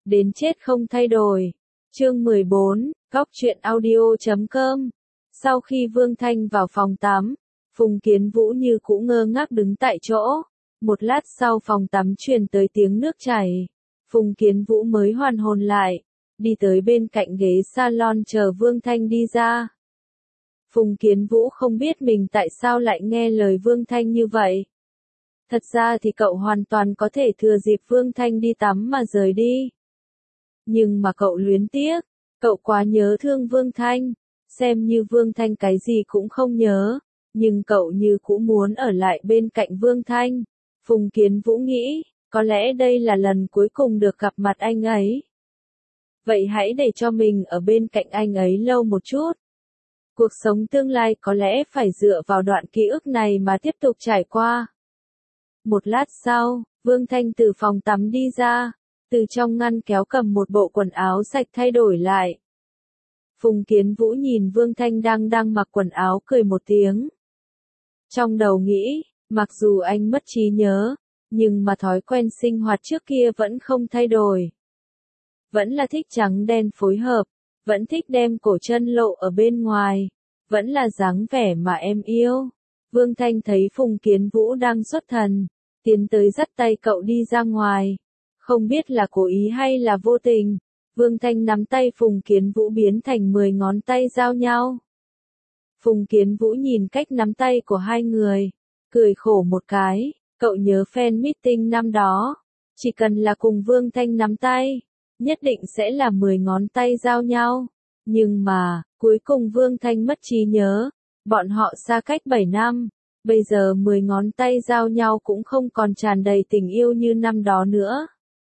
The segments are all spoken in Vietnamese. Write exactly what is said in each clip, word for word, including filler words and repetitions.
đến chết không thay đổi. Chương mười bốn, Góc truyện audio chấm com. Sau khi Vương Thanh vào phòng tắm, Phùng Kiến Vũ như cũ ngơ ngác đứng tại chỗ. Một lát sau phòng tắm truyền tới tiếng nước chảy. Phùng Kiến Vũ mới hoàn hồn lại, đi tới bên cạnh ghế salon chờ Vương Thanh đi ra. Phùng Kiến Vũ không biết mình tại sao lại nghe lời Vương Thanh như vậy. Thật ra thì cậu hoàn toàn có thể thừa dịp Vương Thanh đi tắm mà rời đi. Nhưng mà cậu luyến tiếc, cậu quá nhớ thương Vương Thanh, xem như Vương Thanh cái gì cũng không nhớ, nhưng cậu như cũng muốn ở lại bên cạnh Vương Thanh. Phùng Kiến Vũ nghĩ, có lẽ đây là lần cuối cùng được gặp mặt anh ấy. Vậy hãy để cho mình ở bên cạnh anh ấy lâu một chút. Cuộc sống tương lai có lẽ phải dựa vào đoạn ký ức này mà tiếp tục trải qua. Một lát sau, Vương Thanh từ phòng tắm đi ra, từ trong ngăn kéo cầm một bộ quần áo sạch thay đổi lại. Phùng Kiến Vũ nhìn Vương Thanh đang đang mặc quần áo cười một tiếng. Trong đầu nghĩ, mặc dù anh mất trí nhớ, nhưng mà thói quen sinh hoạt trước kia vẫn không thay đổi. Vẫn là thích trắng đen phối hợp, vẫn thích đem cổ chân lộ ở bên ngoài, vẫn là dáng vẻ mà em yêu. Vương Thanh thấy Phùng Kiến Vũ đang xuất thần, tiến tới dắt tay cậu đi ra ngoài. Không biết là cố ý hay là vô tình, Vương Thanh nắm tay Phùng Kiến Vũ biến thành mười ngón tay giao nhau. Phùng Kiến Vũ nhìn cách nắm tay của hai người, cười khổ một cái, cậu nhớ fan meeting năm đó, chỉ cần là cùng Vương Thanh nắm tay, nhất định sẽ là mười ngón tay giao nhau. Nhưng mà, cuối cùng Vương Thanh mất trí nhớ, bọn họ xa cách bảy năm, bây giờ mười ngón tay giao nhau cũng không còn tràn đầy tình yêu như năm đó nữa.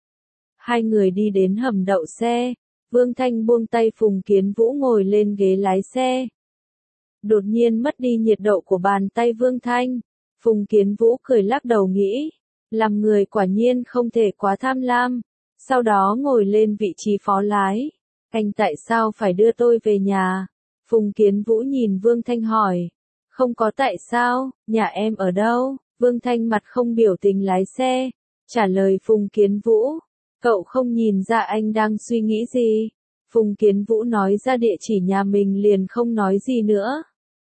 Hai người đi đến hầm đậu xe, Vương Thanh buông tay Phùng Kiến Vũ ngồi lên ghế lái xe. Đột nhiên mất đi nhiệt độ của bàn tay Vương Thanh, Phùng Kiến Vũ cười lắc đầu nghĩ, làm người quả nhiên không thể quá tham lam, sau đó ngồi lên vị trí phó lái. Anh tại sao phải đưa tôi về nhà? Phùng Kiến Vũ nhìn Vương Thanh hỏi. Không có tại sao, nhà em ở đâu? Vương Thanh mặt không biểu tình lái xe, trả lời Phùng Kiến Vũ. Cậu không nhìn ra anh đang suy nghĩ gì? Phùng Kiến Vũ nói ra địa chỉ nhà mình liền không nói gì nữa.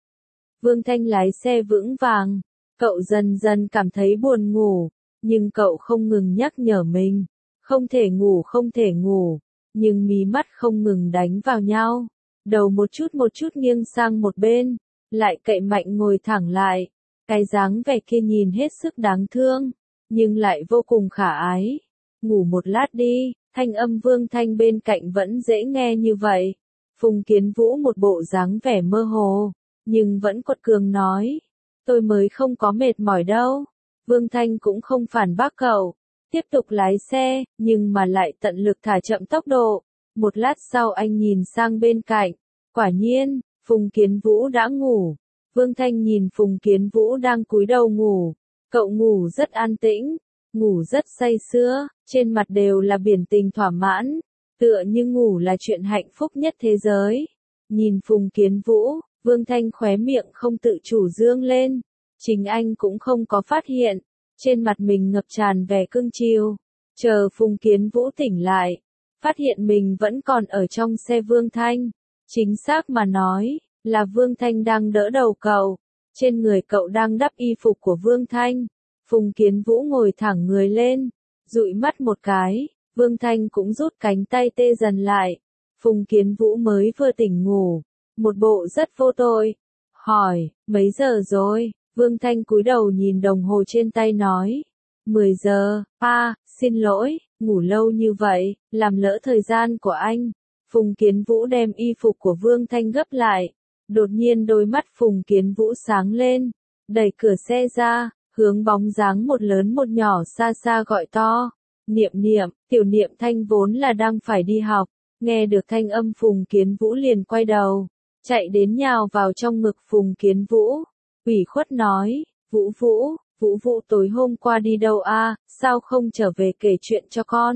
Vương Thanh lái xe vững vàng, cậu dần dần cảm thấy buồn ngủ, nhưng cậu không ngừng nhắc nhở mình, không thể ngủ không thể ngủ, nhưng mí mắt không ngừng đánh vào nhau, đầu một chút một chút nghiêng sang một bên, lại cậy mạnh ngồi thẳng lại, cái dáng vẻ kia nhìn hết sức đáng thương, nhưng lại vô cùng khả ái. Ngủ một lát đi, thanh âm Vương Thanh bên cạnh vẫn dễ nghe như vậy. Phùng Kiến Vũ một bộ dáng vẻ mơ hồ, nhưng vẫn quật cường nói, tôi mới không có mệt mỏi đâu. Vương Thanh cũng không phản bác cậu, tiếp tục lái xe, nhưng mà lại tận lực thả chậm tốc độ. Một lát sau anh nhìn sang bên cạnh, quả nhiên, Phùng Kiến Vũ đã ngủ. Vương Thanh nhìn Phùng Kiến Vũ đang cúi đầu ngủ, cậu ngủ rất an tĩnh, ngủ rất say sưa, trên mặt đều là biển tình thỏa mãn, tựa như ngủ là chuyện hạnh phúc nhất thế giới. Nhìn Phùng Kiến Vũ, Vương Thanh khóe miệng không tự chủ dương lên, chính anh cũng không có phát hiện, trên mặt mình ngập tràn vẻ cưng chiều. Chờ Phùng Kiến Vũ tỉnh lại, phát hiện mình vẫn còn ở trong xe Vương Thanh, chính xác mà nói, là Vương Thanh đang đỡ đầu cậu, trên người cậu đang đắp y phục của Vương Thanh. Phùng Kiến Vũ ngồi thẳng người lên, dụi mắt một cái, Vương Thanh cũng rút cánh tay tê dần lại. Phùng Kiến Vũ mới vừa tỉnh ngủ, một bộ rất vô tội, hỏi, mấy giờ rồi? Vương Thanh cúi đầu nhìn đồng hồ trên tay nói, mười giờ, a, xin lỗi, ngủ lâu như vậy, làm lỡ thời gian của anh. Phùng Kiến Vũ đem y phục của Vương Thanh gấp lại, đột nhiên đôi mắt Phùng Kiến Vũ sáng lên, đẩy cửa xe ra, hướng bóng dáng một lớn một nhỏ xa xa gọi to, Niệm Niệm. Tiểu Niệm Thanh vốn là đang phải đi học, nghe được thanh âm Phùng Kiến Vũ liền quay đầu, chạy đến nhào vào trong ngực Phùng Kiến Vũ, ủy khuất nói, Vũ Vũ, Vũ Vũ tối hôm qua đi đâu a? Sao không trở về kể chuyện cho con?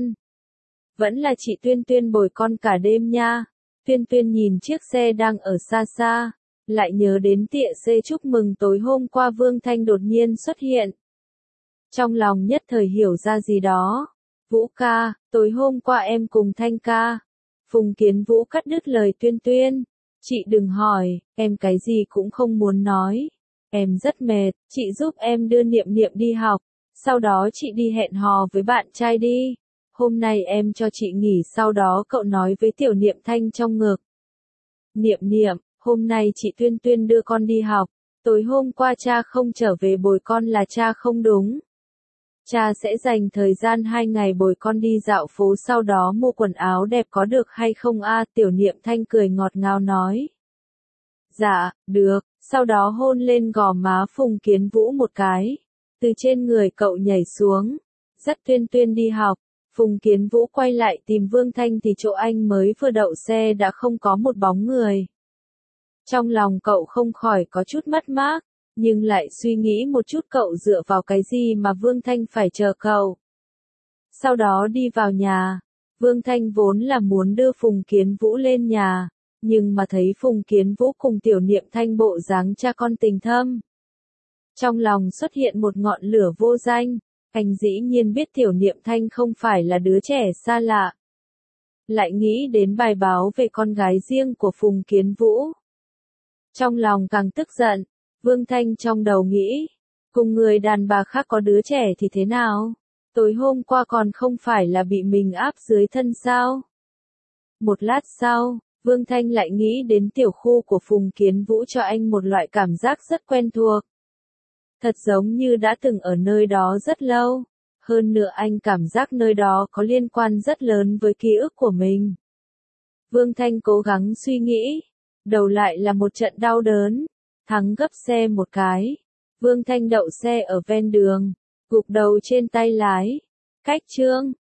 Vẫn là chị Tuyên Tuyên bồi con cả đêm nha. Tuyên Tuyên nhìn chiếc xe đang ở xa xa, lại nhớ đến tịa xê chúc mừng tối hôm qua Vương Thanh đột nhiên xuất hiện. Trong lòng nhất thời hiểu ra gì đó, Vũ ca, tối hôm qua em cùng Thanh ca. Phùng Kiến Vũ cắt đứt lời Tuyên Tuyên. Chị đừng hỏi, em cái gì cũng không muốn nói. Em rất mệt, chị giúp em đưa Niệm Niệm đi học. Sau đó chị đi hẹn hò với bạn trai đi. Hôm nay em cho chị nghỉ, sau đó cậu nói với tiểu Niệm Thanh trong ngực. Niệm Niệm, hôm nay chị Tuyên Tuyên đưa con đi học. Tối hôm qua cha không trở về bồi con là cha không đúng. Cha sẽ dành thời gian hai ngày bồi con đi dạo phố, sau đó mua quần áo đẹp có được hay không a? Tiểu Niệm Thanh cười ngọt ngào nói. Dạ, được, sau đó hôn lên gò má Phùng Kiến Vũ một cái. Từ trên người cậu nhảy xuống. Dắt Tuyên Tuyên đi học. Phùng Kiến Vũ quay lại tìm Vương Thanh thì chỗ anh mới vừa đậu xe đã không có một bóng người. Trong lòng cậu không khỏi có chút mất mát, nhưng lại suy nghĩ một chút cậu dựa vào cái gì mà Vương Thanh phải chờ cậu. Sau đó đi vào nhà, Vương Thanh vốn là muốn đưa Phùng Kiến Vũ lên nhà, nhưng mà thấy Phùng Kiến Vũ cùng tiểu Niệm Thanh bộ dáng cha con tình thâm. Trong lòng xuất hiện một ngọn lửa vô danh, anh dĩ nhiên biết tiểu Niệm Thanh không phải là đứa trẻ xa lạ. Lại nghĩ đến bài báo về con gái riêng của Phùng Kiến Vũ. Trong lòng càng tức giận, Vương Thanh trong đầu nghĩ, cùng người đàn bà khác có đứa trẻ thì thế nào? Tối hôm qua còn không phải là bị mình áp dưới thân sao? Một lát sau, Vương Thanh lại nghĩ đến tiểu khu của Phùng Kiến Vũ cho anh một loại cảm giác rất quen thuộc. Thật giống như đã từng ở nơi đó rất lâu. Hơn nữa anh cảm giác nơi đó có liên quan rất lớn với ký ức của mình. Vương Thanh cố gắng suy nghĩ. Đầu lại là một trận đau đớn. Thắng gấp xe một cái. Vương Thanh đậu xe ở ven đường. Gục đầu trên tay lái. Cách chương.